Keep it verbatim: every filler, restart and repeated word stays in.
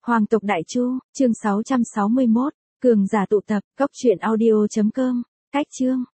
Hoàng tộc Đại Chu, chương sáu trăm sáu mươi mốt, cường giả tụ tập, cốc truyện audio chấm com, cách chương.